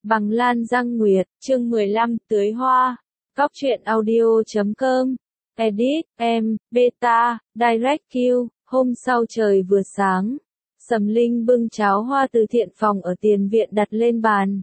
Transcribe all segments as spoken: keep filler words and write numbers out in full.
Bằng Lan Giang Nguyệt, chương mười lăm, tưới hoa. Cóc truyện audio chấm com. Edit, em, beta, direct Q. Hôm sau trời vừa sáng, Sầm Linh bưng cháo hoa từ thiện phòng ở tiền viện đặt lên bàn.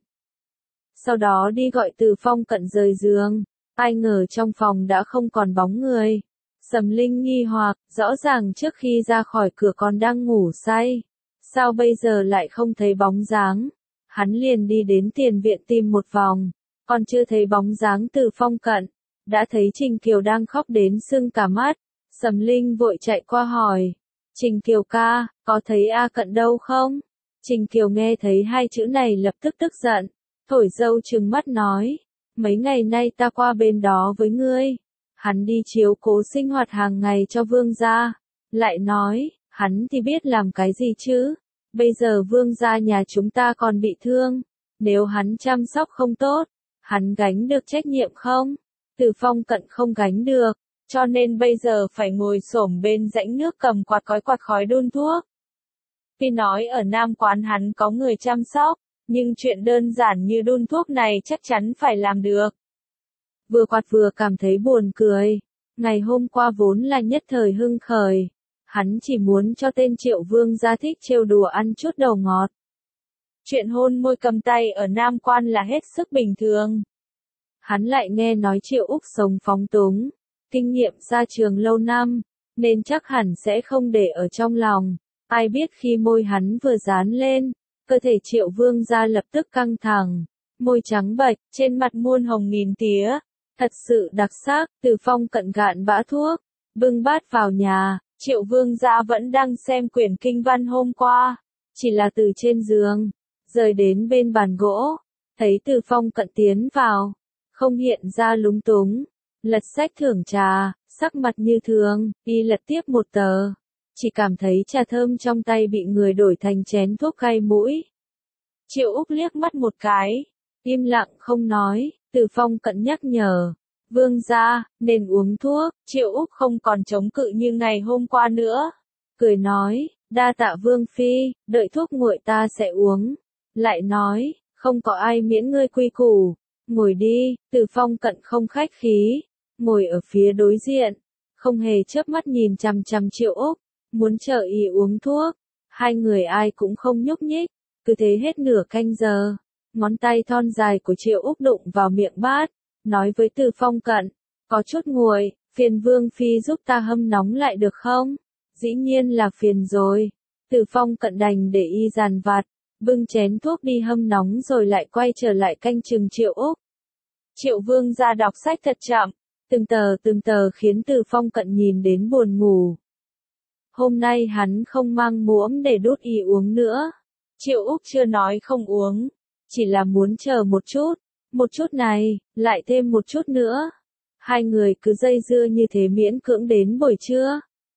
Sau đó đi gọi Từ Phong Cận rời giường. Ai ngờ trong phòng đã không còn bóng người. Sầm Linh nghi hoặc, rõ ràng trước khi ra khỏi cửa còn đang ngủ say. Sao bây giờ lại không thấy bóng dáng? Hắn liền đi đến tiền viện tìm một vòng, còn chưa thấy bóng dáng Từ Phong Cận. Đã thấy Trình Kiều đang khóc đến sưng cả mắt. Sầm Linh vội chạy qua hỏi, Trình Kiều ca, có thấy A Cận đâu không? Trình Kiều nghe thấy hai chữ này lập tức tức giận, thổi dâu trừng mắt nói, mấy ngày nay ta qua bên đó với ngươi. Hắn đi chiếu cố sinh hoạt hàng ngày cho vương gia. Lại nói, hắn thì biết làm cái gì chứ? Bây giờ vương gia nhà chúng ta còn bị thương. Nếu hắn chăm sóc không tốt, hắn gánh được trách nhiệm không? Từ Phong Cận không gánh được, cho nên bây giờ phải ngồi xổm bên rãnh nước cầm quạt cói quạt khói đun thuốc. Tuy nói ở Nam Quán hắn có người chăm sóc, nhưng chuyện đơn giản như đun thuốc này chắc chắn phải làm được. Vừa quạt vừa cảm thấy buồn cười. Ngày hôm qua vốn là nhất thời hưng khởi. Hắn chỉ muốn cho tên Triệu Vương gia thích trêu đùa ăn chút đầu ngọt. Chuyện hôn môi cầm tay ở Nam Quan là hết sức bình thường. Hắn lại nghe nói Triệu Úc sống phóng túng, kinh nghiệm ra trường lâu năm, nên chắc hẳn sẽ không để ở trong lòng. Ai biết khi môi hắn vừa dán lên, cơ thể Triệu Vương gia lập tức căng thẳng, môi trắng bệch, trên mặt muôn hồng nghìn tía. Thật sự đặc sắc. Từ Phong Cận gạn bã thuốc, bưng bát vào nhà. Triệu Vương gia vẫn đang xem quyển kinh văn hôm qua, chỉ là từ trên giường rời đến bên bàn gỗ, thấy Từ Phong Cận tiến vào, không hiện ra lúng túng, lật sách thưởng trà, sắc mặt như thường, y lật tiếp một tờ, chỉ cảm thấy trà thơm trong tay bị người đổi thành chén thuốc gai mũi. Triệu Úc liếc mắt một cái, im lặng không nói. Từ Phong Cận nhắc nhở, Vương gia, nên uống thuốc. Triệu Úc không còn chống cự như ngày hôm qua nữa, cười nói, đa tạ Vương phi, đợi thuốc nguội ta sẽ uống. Lại nói, không có ai miễn ngươi quy củ, ngồi đi. Từ Phong Cận không khách khí, ngồi ở phía đối diện, không hề chớp mắt nhìn chằm chằm Triệu Úc, muốn chờ y uống thuốc. Hai người ai cũng không nhúc nhích, cứ thế hết nửa canh giờ. Ngón tay thon dài của Triệu Úc đụng vào miệng bát, nói với Từ Phong Cận, có chút nguội, phiền Vương phi giúp ta hâm nóng lại được không? Dĩ nhiên là phiền rồi. Từ Phong Cận đành để y dàn vặt, bưng chén thuốc đi hâm nóng rồi lại quay trở lại canh chừng Triệu Úc. Triệu Vương gia đọc sách thật chậm, từng tờ từng tờ khiến Từ Phong Cận nhìn đến buồn ngủ. Hôm nay hắn không mang muỗng để đút y uống nữa. Triệu Úc chưa nói không uống, chỉ là muốn chờ một chút, một chút này, lại thêm một chút nữa. Hai người cứ dây dưa như thế miễn cưỡng đến buổi trưa.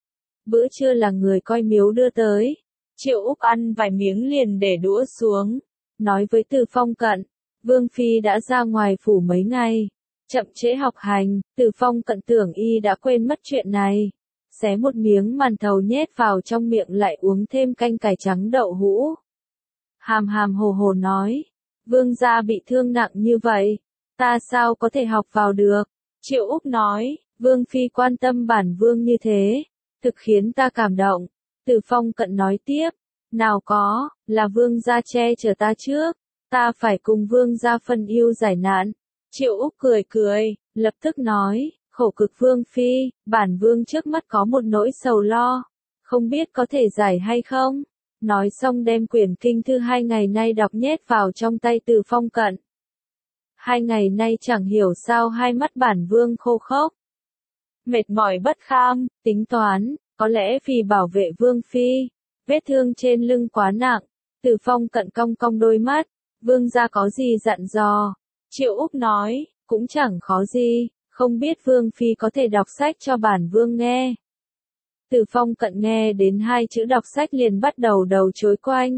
Bữa trưa là người coi miếu đưa tới. Triệu Úc ăn vài miếng liền để đũa xuống, nói với Từ Phong Cận, Vương phi đã ra ngoài phủ mấy ngày, chậm trễ học hành. Từ Phong Cận tưởng y đã quên mất chuyện này, xé một miếng màn thầu nhét vào trong miệng lại uống thêm canh cải trắng đậu hũ. Hàm hàm hồ hồ nói, Vương gia bị thương nặng như vậy, ta sao có thể học vào được? Triệu Úc nói, Vương phi quan tâm bản vương như thế, thực khiến ta cảm động. Từ Phong Cận nói tiếp, nào có, là vương gia che chở ta trước, ta phải cùng vương gia phân ưu giải nạn. Triệu Úc cười cười, lập tức nói, khổ cực Vương phi, bản vương trước mắt có một nỗi sầu lo, không biết có thể giải hay không? Nói xong đem quyển kinh thư hai ngày nay đọc nhét vào trong tay Từ Phong Cận. Hai ngày nay chẳng hiểu sao hai mắt bản vương khô khốc, mệt mỏi bất kham, tính toán, có lẽ vì bảo vệ Vương phi, vết thương trên lưng quá nặng. Từ Phong Cận cong cong đôi mắt, vương gia có gì dặn dò? Triệu Úc nói, cũng chẳng khó gì, không biết Vương phi có thể đọc sách cho bản vương nghe. Từ Phong Cận nghe đến hai chữ đọc sách liền bắt đầu đầu chối quanh.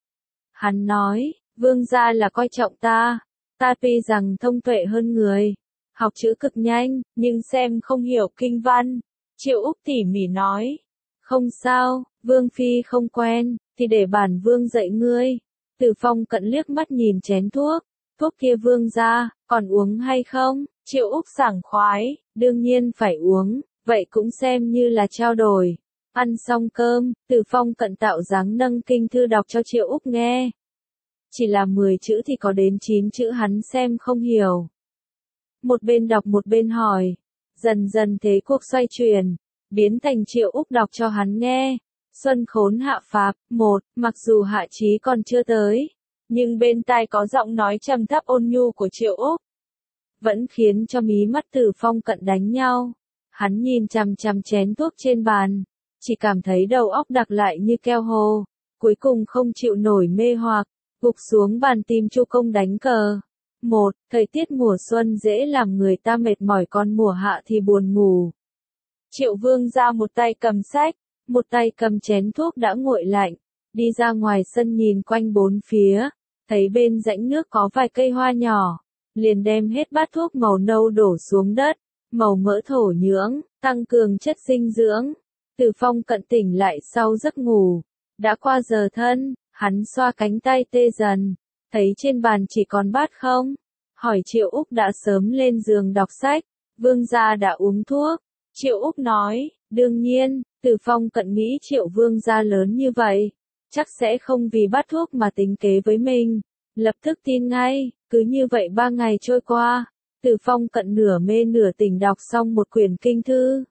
Hắn nói, vương gia là coi trọng ta, ta tuy rằng thông tuệ hơn người, học chữ cực nhanh, nhưng xem không hiểu kinh văn. Triệu Úc tỉ mỉ nói, không sao, Vương phi không quen, thì để bản vương dạy ngươi. Từ Phong Cận liếc mắt nhìn chén thuốc, thuốc kia Vương gia, còn uống hay không? Triệu Úc sảng khoái, đương nhiên phải uống, vậy cũng xem như là trao đổi. Ăn xong cơm, Từ Phong cận tạo dáng nâng kinh thư đọc cho Triệu Úc nghe. Chỉ là mười chữ thì có đến chín chữ hắn xem không hiểu. Một bên đọc một bên hỏi, dần dần thế cuộc xoay chuyển, biến thành Triệu Úc đọc cho hắn nghe. Xuân khốn hạ phạt, một, mặc dù hạ chí còn chưa tới, nhưng bên tai có giọng nói trầm thấp ôn nhu của Triệu Úc, vẫn khiến cho mí mắt Từ Phong cận đánh nhau. Hắn nhìn chằm chằm chén thuốc trên bàn, chỉ cảm thấy đầu óc đặc lại như keo hồ, cuối cùng không chịu nổi mê hoặc, gục xuống bàn tìm Chu Công đánh cờ. Một, thời tiết mùa xuân dễ làm người ta mệt mỏi, còn mùa hạ thì buồn ngủ. Triệu Vương ra một tay cầm sách, một tay cầm chén thuốc đã nguội lạnh, đi ra ngoài sân nhìn quanh bốn phía, thấy bên rãnh nước có vài cây hoa nhỏ, liền đem hết bát thuốc màu nâu đổ xuống đất, màu mỡ thổ nhưỡng, tăng cường chất dinh dưỡng. Từ Phong cận tỉnh lại sau giấc ngủ, đã qua giờ thân, hắn xoa cánh tay tê dần, thấy trên bàn chỉ còn bát không, hỏi Triệu Úc đã sớm lên giường đọc sách, Vương gia đã uống thuốc. Triệu Úc nói, đương nhiên. Từ Phong cận nghĩ Triệu Vương gia lớn như vậy, chắc sẽ không vì bát thuốc mà tính kế với mình, lập tức tin ngay. Cứ như vậy ba ngày trôi qua, Từ Phong cận nửa mê nửa tỉnh đọc xong một quyển kinh thư.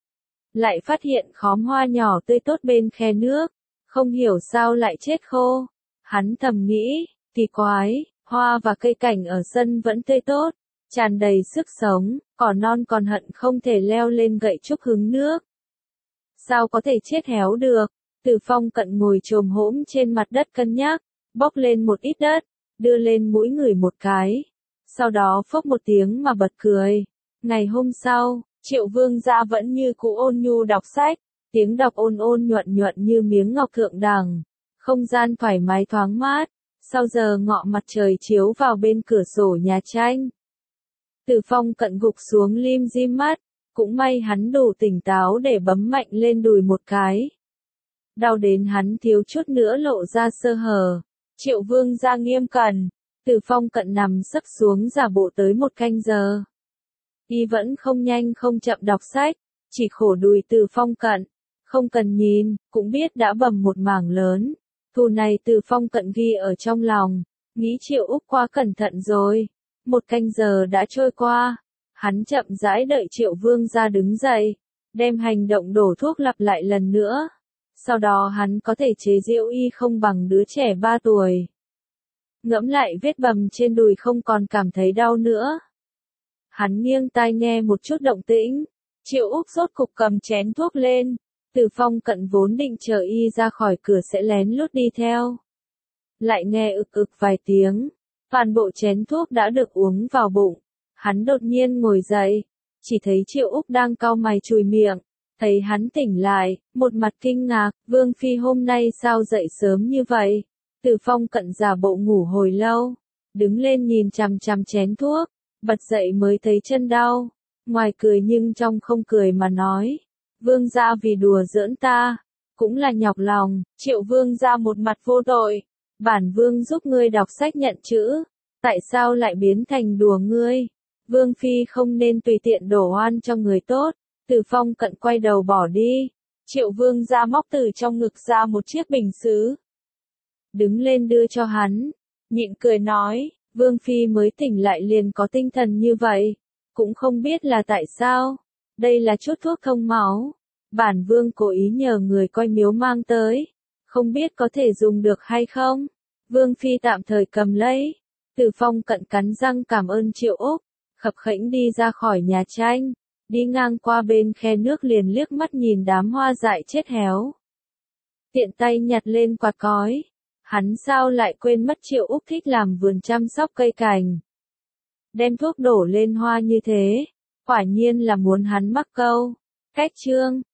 Lại phát hiện khóm hoa nhỏ tươi tốt bên khe nước, không hiểu sao lại chết khô. Hắn thầm nghĩ, kỳ quái, hoa và cây cảnh ở sân vẫn tươi tốt, tràn đầy sức sống, cỏ non còn hận không thể leo lên gậy trúc hứng nước. Sao có thể chết héo được? Từ Phong cận ngồi chồm hổm trên mặt đất cân nhắc, bốc lên một ít đất, đưa lên mũi ngửi một cái, sau đó phốc một tiếng mà bật cười. Ngày hôm sau, Triệu Vương gia vẫn như cũ ôn nhu đọc sách, tiếng đọc ôn ôn nhuận nhuận như miếng ngọc thượng đẳng, không gian thoải mái thoáng mát. Sau giờ ngọ mặt trời chiếu vào bên cửa sổ nhà tranh, Từ Phong cận gục xuống lim dim mắt, cũng may hắn đủ tỉnh táo để bấm mạnh lên đùi một cái. Đau đến hắn thiếu chút nữa lộ ra sơ hở. Triệu Vương gia nghiêm cẩn, Từ Phong cận nằm sấp xuống giả bộ tới một canh giờ. Y vẫn không nhanh không chậm đọc sách, chỉ khổ đùi Từ Phong cận, không cần nhìn, cũng biết đã bầm một mảng lớn. Thù này Từ Phong cận ghi ở trong lòng, nghĩ Triệu Úc quá cẩn thận rồi. Một canh giờ đã trôi qua, hắn chậm rãi đợi Triệu Vương gia đứng dậy, đem hành động đổ thuốc lặp lại lần nữa. Sau đó hắn có thể chế giễu y không bằng đứa trẻ ba tuổi. Ngẫm lại vết bầm trên đùi không còn cảm thấy đau nữa. Hắn nghiêng tai nghe một chút động tĩnh, Triệu Úc rốt cục cầm chén thuốc lên. Từ Phong cận vốn định chờ y ra khỏi cửa sẽ lén lút đi theo. Lại nghe ực ực vài tiếng, toàn bộ chén thuốc đã được uống vào bụng. Hắn đột nhiên ngồi dậy, chỉ thấy Triệu Úc đang cau mày chùi miệng, thấy hắn tỉnh lại, một mặt kinh ngạc, Vương Phi hôm nay sao dậy sớm như vậy? Từ Phong cận giả bộ ngủ hồi lâu, đứng lên nhìn chằm chằm chén thuốc, bật dậy mới thấy chân đau, ngoài cười nhưng trong không cười mà nói, Vương gia vì đùa giỡn ta, cũng là nhọc lòng. Triệu Vương gia một mặt vô tội, bản Vương giúp ngươi đọc sách nhận chữ, tại sao lại biến thành đùa ngươi? Vương Phi không nên tùy tiện đổ oan cho người tốt. Từ Phong cận quay đầu bỏ đi. Triệu Vương gia móc từ trong ngực ra một chiếc bình sứ, đứng lên đưa cho hắn, nhịn cười nói, Vương Phi mới tỉnh lại liền có tinh thần như vậy, cũng không biết là tại sao. Đây là chút thuốc thông máu, bản Vương cố ý nhờ người coi miếu mang tới, không biết có thể dùng được hay không. Vương Phi tạm thời cầm lấy. Từ Phong cận cắn răng cảm ơn Triệu Úc, khập khễnh đi ra khỏi nhà tranh, đi ngang qua bên khe nước liền liếc mắt nhìn đám hoa dại chết héo. Tiện tay nhặt lên quạt cói, hắn sao lại quên mất Triệu Úc thích làm vườn chăm sóc cây cảnh. Đem thuốc đổ lên hoa như thế, quả nhiên là muốn hắn mắc câu. Cách chương